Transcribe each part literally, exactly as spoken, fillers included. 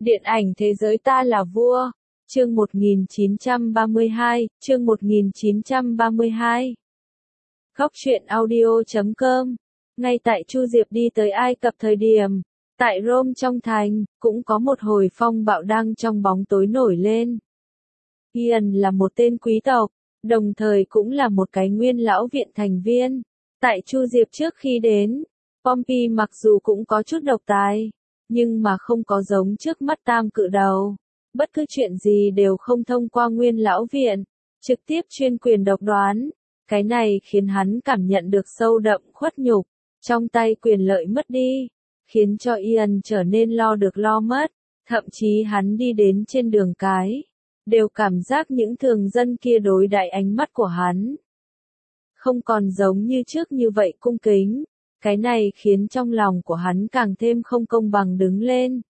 Điện ảnh thế giới ta là vua. Chương một nghìn chín trăm ba mươi hai, chương một nghìn chín trăm ba mươi hai. Góc truyện audio chấm com. Ngay tại Chu Diệp đi tới Ai Cập thời điểm, tại Rome trong thành, cũng có một hồi phong bạo đang trong bóng tối nổi lên. Ian là một tên quý tộc, đồng thời cũng là một cái nguyên lão viện thành viên. Tại Chu Diệp trước khi đến, Pompey mặc dù cũng có chút độc tài, nhưng mà không có giống trước mắt tam cự đầu. Bất cứ chuyện gì đều không thông qua nguyên lão viện, trực tiếp chuyên quyền độc đoán. Cái này khiến hắn cảm nhận được sâu đậm khuất nhục, trong tay quyền lợi mất đi, khiến cho Ian trở nên lo được lo mất. Thậm chí hắn đi đến trên đường cái, đều cảm giác những thường dân kia đối đãi ánh mắt của hắn không còn giống như trước như vậy cung kính. Cái này khiến trong lòng của hắn càng thêm không công bằng đứng lên.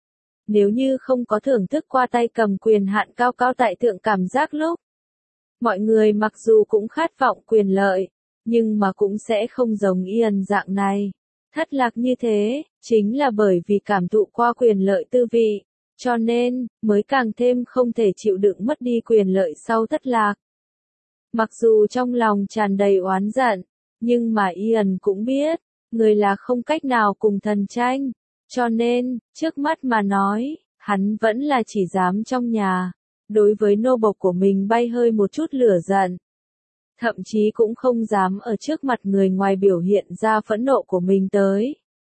Nếu như không có thưởng thức qua tay cầm quyền hạn cao cao tại thượng cảm giác lúc, mọi người mặc dù cũng khát vọng quyền lợi, nhưng mà cũng sẽ không giống Ian dạng này. Thất lạc như thế, chính là bởi vì cảm thụ qua quyền lợi tư vị, cho nên, mới càng thêm không thể chịu đựng mất đi quyền lợi sau thất lạc. Mặc dù trong lòng tràn đầy oán giận, nhưng mà Ian cũng biết, người là không cách nào cùng thần tranh, cho nên, trước mắt mà nói, hắn vẫn là chỉ dám trong nhà, đối với nô bộc của mình bay hơi một chút lửa giận. Thậm chí cũng không dám ở trước mặt người ngoài biểu hiện ra phẫn nộ của mình tới.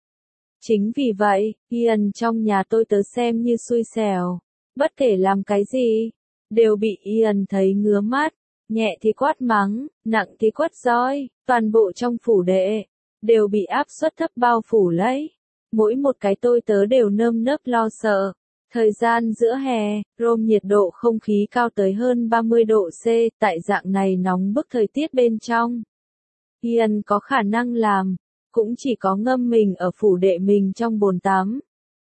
Chính vì vậy, Ian trong nhà tôi tớ xem như xui xẻo, bất kể làm cái gì, đều bị Ian thấy ngứa mắt, nhẹ thì quát mắng, nặng thì quất roi, toàn bộ trong phủ đệ, đều bị áp suất thấp bao phủ lấy. Mỗi một cái tôi tớ đều nơm nớp lo sợ. Thời gian giữa hè, Rome nhiệt độ không khí cao tới hơn ba mươi độ C, tại dạng này nóng bức thời tiết bên trong. Ian có khả năng làm, cũng chỉ có ngâm mình ở phủ đệ mình trong bồn tắm.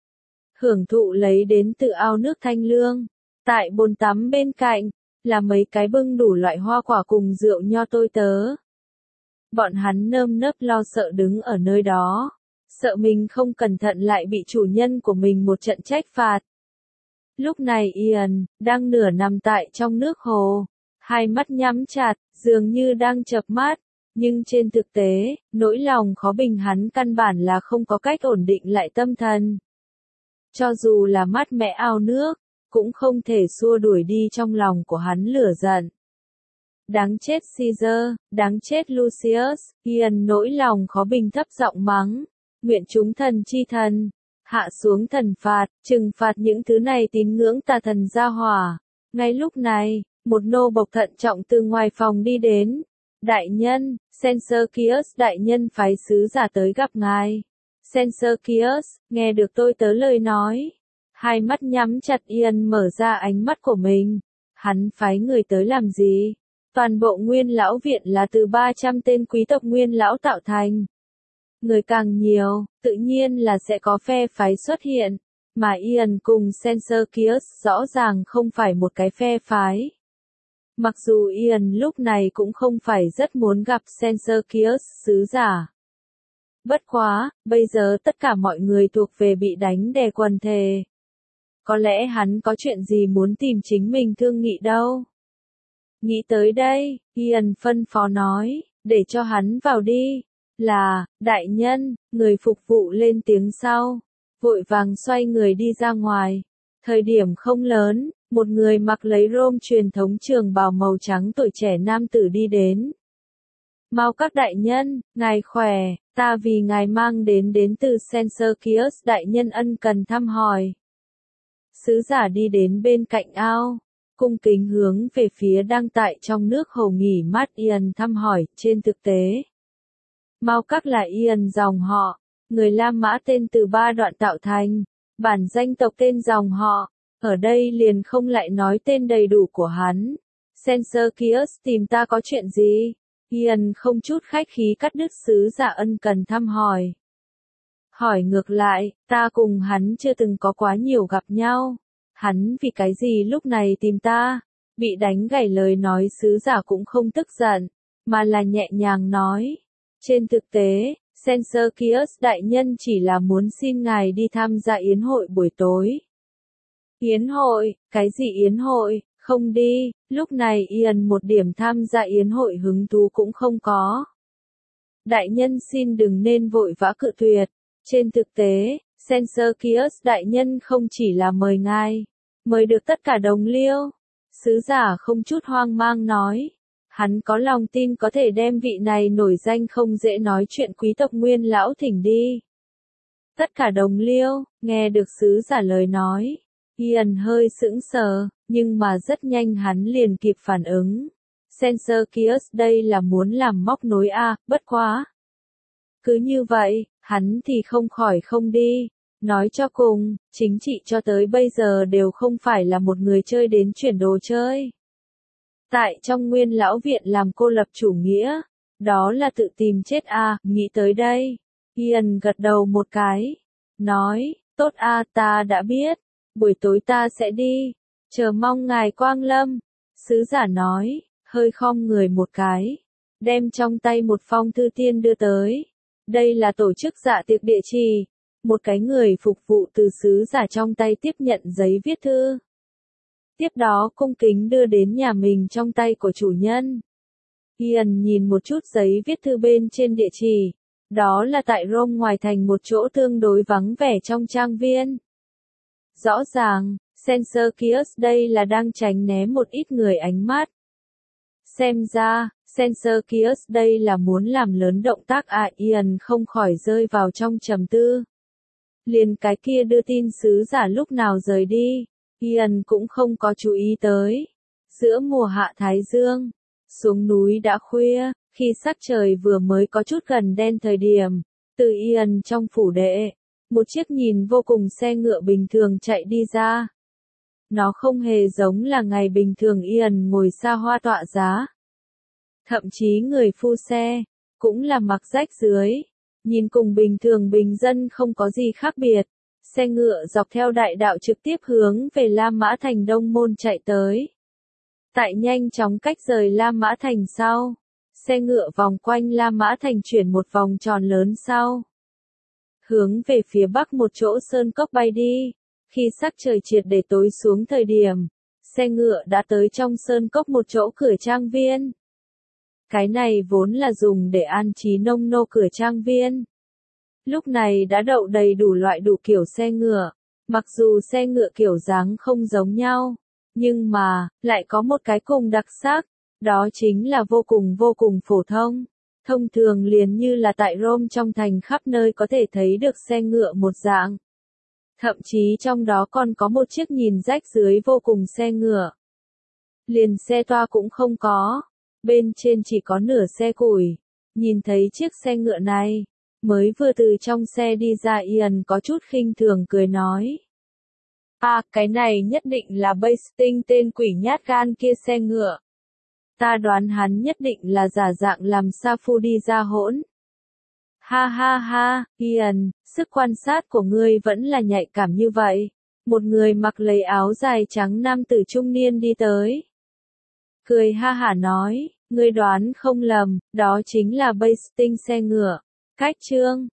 Hưởng thụ lấy đến từ ao nước thanh lương. Tại bồn tắm bên cạnh, là mấy cái bưng đủ loại hoa quả cùng rượu nho tôi tớ. Bọn hắn nơm nớp lo sợ đứng ở nơi đó, sợ mình không cẩn thận lại bị chủ nhân của mình một trận trách phạt. Lúc này Ian, đang nửa nằm tại trong nước hồ, hai mắt nhắm chặt, dường như đang chợp mắt, nhưng trên thực tế, nỗi lòng khó bình hắn căn bản là không có cách ổn định lại tâm thần. Cho dù là mát mẻ ao nước, cũng không thể xua đuổi đi trong lòng của hắn lửa giận. Đáng chết Caesar, đáng chết Lucius, Ian nỗi lòng khó bình thấp giọng mắng, nguyện chúng thần chi thần, hạ xuống thần phạt, trừng phạt những thứ này tín ngưỡng tà thần gia hỏa. Ngay lúc này, một nô bộc thận trọng từ ngoài phòng đi đến. Đại nhân, Censorcius đại nhân phái sứ giả tới gặp ngài. Censorcius, nghe được tôi tớ lời nói. Hai mắt nhắm chặt Ian mở ra ánh mắt của mình. Hắn phái người tới làm gì? Toàn bộ nguyên lão viện là từ ba trăm tên quý tộc nguyên lão tạo thành. Người càng nhiều, tự nhiên là sẽ có phe phái xuất hiện, mà Ian cùng Censorcius rõ ràng không phải một cái phe phái. Mặc dù Ian lúc này cũng không phải rất muốn gặp Censorcius sứ giả. Bất quá, bây giờ tất cả mọi người thuộc về bị đánh đè quần thề. Có lẽ hắn có chuyện gì muốn tìm chính mình thương nghị đâu. Nghĩ tới đây, Ian phân phó nói, để cho hắn vào đi. Là, đại nhân, người phục vụ lên tiếng sau, vội vàng xoay người đi ra ngoài. Thời điểm không lớn, một người mặc lấy Rome truyền thống trường bào màu trắng tuổi trẻ nam tử đi đến. Mau các đại nhân, ngài khỏe, ta vì ngài mang đến đến từ Censorcius đại nhân ân cần thăm hỏi. Sứ giả đi đến bên cạnh ao, cung kính hướng về phía đang tại trong nước hồ nghỉ mát Ian thăm hỏi, trên thực tế. Mau các là Ian dòng họ, người La Mã tên từ ba đoạn tạo thành, bản danh tộc tên dòng họ, ở đây liền không lại nói tên đầy đủ của hắn. Censorcius tìm ta có chuyện gì? Ian không chút khách khí cắt đứt sứ giả ân cần thăm hỏi. Hỏi ngược lại, ta cùng hắn chưa từng có quá nhiều gặp nhau. Hắn vì cái gì lúc này tìm ta? Bị đánh gãy lời nói sứ giả cũng không tức giận, mà là nhẹ nhàng nói. Trên thực tế, Censorcius đại nhân chỉ là muốn xin ngài đi tham gia yến hội buổi tối. Yến hội, cái gì yến hội, không đi, lúc này Ian một điểm tham gia yến hội hứng thú cũng không có. Đại nhân xin đừng nên vội vã cự tuyệt, trên thực tế, Censorcius đại nhân không chỉ là mời ngài, mời được tất cả đồng liêu. Sứ giả không chút hoang mang nói, hắn có lòng tin có thể đem vị này nổi danh không dễ nói chuyện quý tộc Nguyên lão thỉnh đi. Tất cả đồng liêu, nghe được sứ giả lời nói, Ian hơi sững sờ, nhưng mà rất nhanh hắn liền kịp phản ứng. Censorcius đây là muốn làm móc nối à, bất quá. Cứ như vậy, hắn thì không khỏi không đi. Nói cho cùng, chính trị cho tới bây giờ đều không phải là một người chơi đến chuyển đồ chơi. Tại trong Nguyên lão viện làm cô lập chủ nghĩa, đó là tự tìm chết à, nghĩ tới đây. Ian gật đầu một cái, nói, tốt à, ta đã biết, buổi tối ta sẽ đi, chờ mong ngài quang lâm. Sứ giả nói, hơi khom người một cái, đem trong tay một phong thư tiên đưa tới. Đây là tổ chức dạ tiệc địa chỉ. Một cái người phục vụ từ sứ giả trong tay tiếp nhận giấy viết thư. Tiếp đó cung kính đưa đến nhà mình trong tay của chủ nhân. Ian nhìn một chút giấy viết thư bên trên địa chỉ. Đó là tại Rome ngoài thành một chỗ tương đối vắng vẻ trong trang viên. Rõ ràng, Censorcius đây là đang tránh né một ít người ánh mắt. Xem ra, Censorcius đây là muốn làm lớn động tác à, Ian không khỏi rơi vào trong trầm tư. Liền cái kia đưa tin sứ giả lúc nào rời đi, Ian cũng không có chú ý tới. Giữa mùa hạ Thái Dương, xuống núi đã khuya, khi sắc trời vừa mới có chút gần đen thời điểm, từ Ian trong phủ đệ, một chiếc nhìn vô cùng xe ngựa bình thường chạy đi ra. Nó không hề giống là ngày bình thường Ian ngồi xa hoa tọa giá. Thậm chí người phu xe, cũng là mặc rách dưới. Nhìn cùng bình thường bình dân không có gì khác biệt, xe ngựa dọc theo đại đạo trực tiếp hướng về La Mã Thành Đông Môn chạy tới. Tại nhanh chóng cách rời La Mã Thành sau, xe ngựa vòng quanh La Mã Thành chuyển một vòng tròn lớn sau. Hướng về phía bắc một chỗ sơn cốc bay đi, khi sắc trời triệt để tối xuống thời điểm, xe ngựa đã tới trong sơn cốc một chỗ cửa trang viên. Cái này vốn là dùng để an trí nông nô cửa trang viên. Lúc này đã đậu đầy đủ loại đủ kiểu xe ngựa. Mặc dù xe ngựa kiểu dáng không giống nhau, nhưng mà, lại có một cái cùng đặc sắc, đó chính là vô cùng vô cùng phổ thông. Thông thường liền như là tại Rome trong thành khắp nơi có thể thấy được xe ngựa một dạng. Thậm chí trong đó còn có một chiếc nhìn rách dưới vô cùng xe ngựa. Liền xe toa cũng không có. Bên trên chỉ có nửa xe củi. Nhìn thấy chiếc xe ngựa này, mới vừa từ trong xe đi ra Ian có chút khinh thường cười nói. À, cái này nhất định là Basting tên quỷ nhát gan kia xe ngựa. Ta đoán hắn nhất định là giả dạng làm sa phu đi ra hỗn. Ha ha ha, Ian, sức quan sát của ngươi vẫn là nhạy cảm như vậy. Một người mặc lấy áo dài trắng nam tử trung niên đi tới. Cười ha hả nói, ngươi đoán không lầm, đó chính là Basting xe ngựa. Cách chương,